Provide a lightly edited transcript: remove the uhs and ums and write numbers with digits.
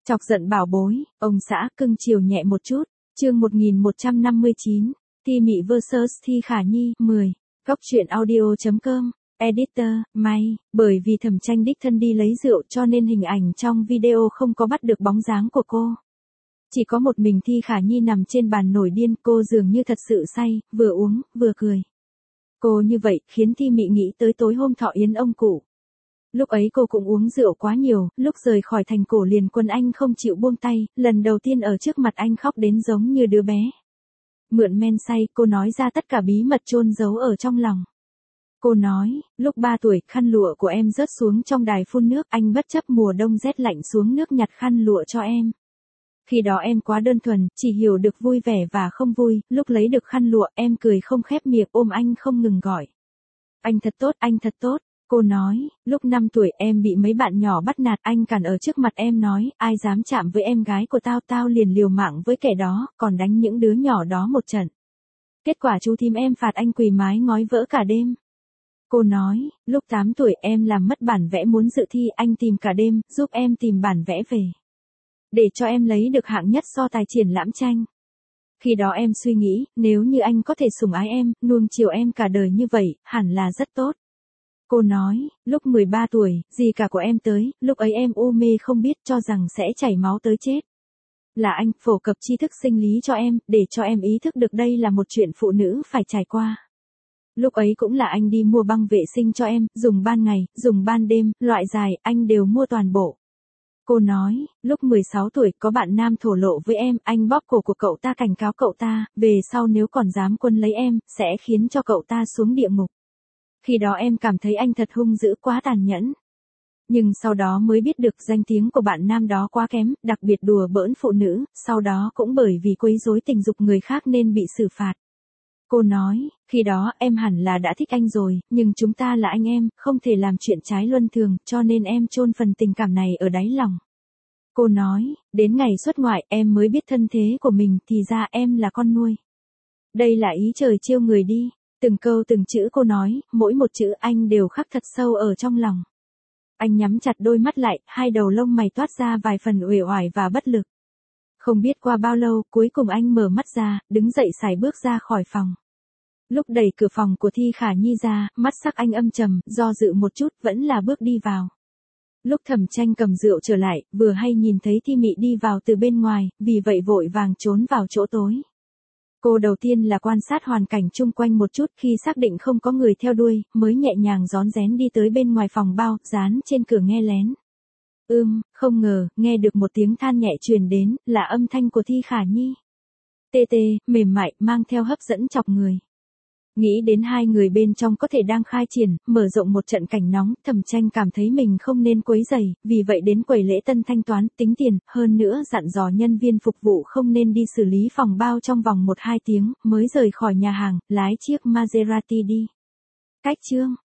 Chọc giận bảo bối, ông xã cưng chiều nhẹ một chút. Chương 1159, Thi Mị vs Thi Khả Nhi 10. Góc truyện audio.com. Editor, may, bởi vì Thẩm Tranh đích thân đi lấy rượu cho nên hình ảnh trong video không có bắt được bóng dáng của cô. Chỉ có một mình Thi Khả Nhi nằm trên bàn nổi điên, cô dường như thật sự say, vừa uống, vừa cười. Cô như vậy khiến Thi Mị nghĩ tới tối hôm thọ yến ông cụ. Lúc ấy cô cũng uống rượu quá nhiều, lúc rời khỏi thành cổ liền quân anh không chịu buông tay, lần đầu tiên ở trước mặt anh khóc đến giống như đứa bé. Mượn men say, cô nói ra tất cả bí mật chôn giấu ở trong lòng. Cô nói, lúc 3 tuổi, khăn lụa của em rớt xuống trong đài phun nước, anh bất chấp mùa đông rét lạnh xuống nước nhặt khăn lụa cho em. Khi đó em quá đơn thuần, chỉ hiểu được vui vẻ và không vui, lúc lấy được khăn lụa, em cười không khép miệng ôm anh không ngừng gọi. Anh thật tốt, anh thật tốt. Cô nói, lúc 5 tuổi em bị mấy bạn nhỏ bắt nạt, anh cản ở trước mặt em nói, ai dám chạm với em gái của tao, tao liền liều mạng với kẻ đó, còn đánh những đứa nhỏ đó một trận. Kết quả chú thím em phạt anh quỳ mái ngói vỡ cả đêm. Cô nói, lúc 8 tuổi em làm mất bản vẽ muốn dự thi, anh tìm cả đêm, giúp em tìm bản vẽ về. Để cho em lấy được hạng nhất so tài triển lãm tranh. Khi đó em suy nghĩ, nếu như anh có thể sủng ái em, nuông chiều em cả đời như vậy, hẳn là rất tốt. Cô nói, lúc 13 tuổi, dì cả của em tới, lúc ấy em u mê không biết cho rằng sẽ chảy máu tới chết. Là anh phổ cập tri thức sinh lý cho em, để cho em ý thức được đây là một chuyện phụ nữ phải trải qua. Lúc ấy cũng là anh đi mua băng vệ sinh cho em, dùng ban ngày, dùng ban đêm, loại dài, anh đều mua toàn bộ. Cô nói, lúc 16 tuổi có bạn nam thổ lộ với em, anh bóp cổ của cậu ta cảnh cáo cậu ta, về sau nếu còn dám quân lấy em, sẽ khiến cho cậu ta xuống địa ngục. Khi đó em cảm thấy anh thật hung dữ quá tàn nhẫn. Nhưng sau đó mới biết được danh tiếng của bạn nam đó quá kém, đặc biệt đùa bỡn phụ nữ, sau đó cũng bởi vì quấy rối tình dục người khác nên bị xử phạt. Cô nói, khi đó em hẳn là đã thích anh rồi, nhưng chúng ta là anh em, không thể làm chuyện trái luân thường, cho nên em chôn phần tình cảm này ở đáy lòng. Cô nói, đến ngày xuất ngoại em mới biết thân thế của mình, thì ra em là con nuôi. Đây là ý trời trêu người đi. Từng câu từng chữ cô nói, mỗi một chữ anh đều khắc thật sâu ở trong lòng. Anh nhắm chặt đôi mắt lại, hai đầu lông mày toát ra vài phần uể oải và bất lực. Không biết qua bao lâu, cuối cùng anh mở mắt ra, đứng dậy sải bước ra khỏi phòng. Lúc đẩy cửa phòng của Thi Khả Nhi ra, mắt sắc anh âm trầm, do dự một chút, vẫn là bước đi vào. Lúc Thẩm Tranh cầm rượu trở lại, vừa hay nhìn thấy Thi Mị đi vào từ bên ngoài, vì vậy vội vàng trốn vào chỗ tối. Cô đầu tiên là quan sát hoàn cảnh chung quanh một chút, khi xác định không có người theo đuôi, mới nhẹ nhàng rón rén đi tới bên ngoài phòng bao, dán trên cửa nghe lén. Không ngờ, nghe được một tiếng than nhẹ truyền đến, là âm thanh của Thi Khả Nhi. Tê tê, mềm mại, mang theo hấp dẫn chọc người. Nghĩ đến hai người bên trong có thể đang khai triển, mở rộng một trận cảnh nóng, Thẩm Tranh cảm thấy mình không nên quấy rầy, vì vậy đến quầy lễ tân thanh toán, tính tiền, hơn nữa dặn dò nhân viên phục vụ không nên đi xử lý phòng bao trong vòng 1-2 tiếng, mới rời khỏi nhà hàng, lái chiếc Maserati đi. Cách chương